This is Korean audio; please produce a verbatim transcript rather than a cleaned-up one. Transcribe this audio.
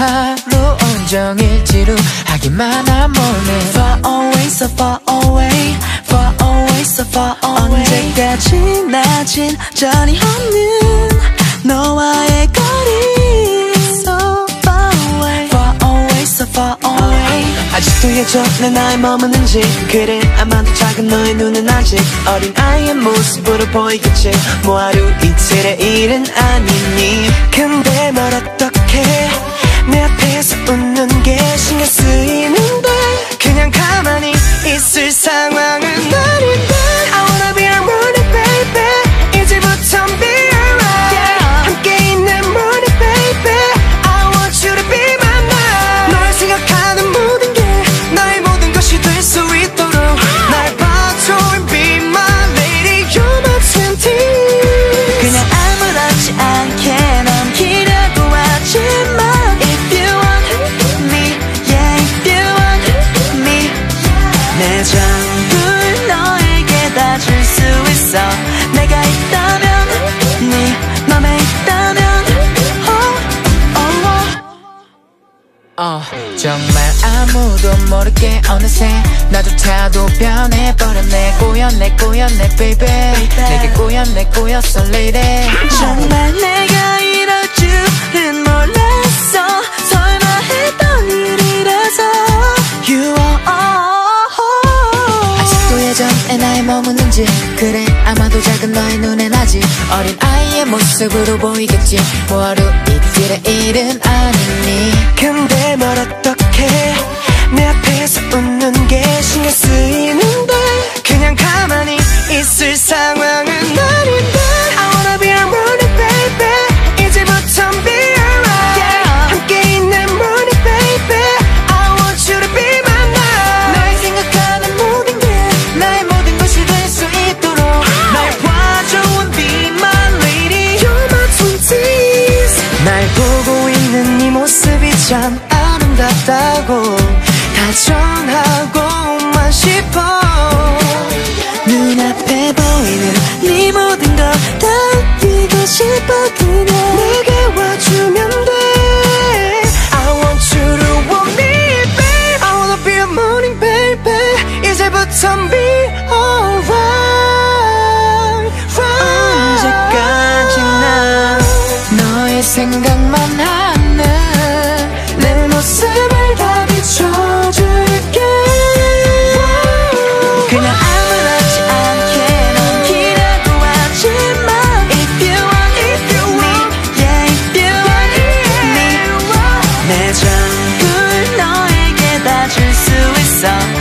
하루 온종일 지루하기만 한 몸에 Far away, so far away, far away, so far away. 언제까지나 진전이 없는 너와의 거리. So far away, far away, so far away. 아직도 예전에 나의 머무는지. 그래 아마도 작은 너의 눈은 아직 어린 아이의 모습으로 보이겠지. 뭐 하루 이틀의 일은 아니니. 근데 뭘 어떡해, 내 앞에서 웃는 게 신경 쓰이는데 그냥 가만히 있을 상황은 아닌데. I wanna be around it baby, 이제부턴 be alright. yeah. 함께 있는 morning baby, I want you to be my night. 널 생각하는 모든 게 나의 모든 것이 될 수 있도록 날 봐줘 and be my lady, you're my twenty. 그냥 아무렇지 않게 넘기려고 하지만 내 전부를 너에게 다 줄 수 있어. 내가 있다면, 네 맘에 있다면. oh, oh, oh. 어, 정말 아무도 모르게 어느새 나조차도 변해버렸네. 꼬였네 꼬였네 baby, 내게 꼬였네 꼬였어 lady. 정말 내가 이럴 줄은 몰랐어. 설마 했던 일이라서. You are all. 예전에 나의 머무는지. 그래 아마도 작은 너의 눈엔 아직 어린 아이의 모습으로 보이겠지. 뭐 하루 이틀의 일은 아니니. 근데 뭘 어떡해, 내 앞에서 웃는 게 신경 쓰이는데 그냥 가만히 있을 상황은 아닌데. I wanna be around it baby, 이제부턴 be alright. yeah. 함께 있는 morning baby, I want you to be my night. 널 생각하는 모든 게 나의 모든 것이 될 수 있도록 날 봐줘 and be my lady, you're my twenties. 날 보고 있는 네 모습이 참 아름답다고 다정하고만 싶어. 눈앞에 보이는 네 모든 걸 다 이고 싶어. 그냥 내게 와주면 돼. I want you to want me babe, I wanna be a morning baby, 이제부턴 be alright, right. 언제까지나 너의 생각만 하는 내 모습을 다 비춰줄게. 그냥 아무렇지 않게 넘기려고 하지만 if you want, if you want me, yeah, if you want me, 내 전부를 너에게 다 줄 수 있어.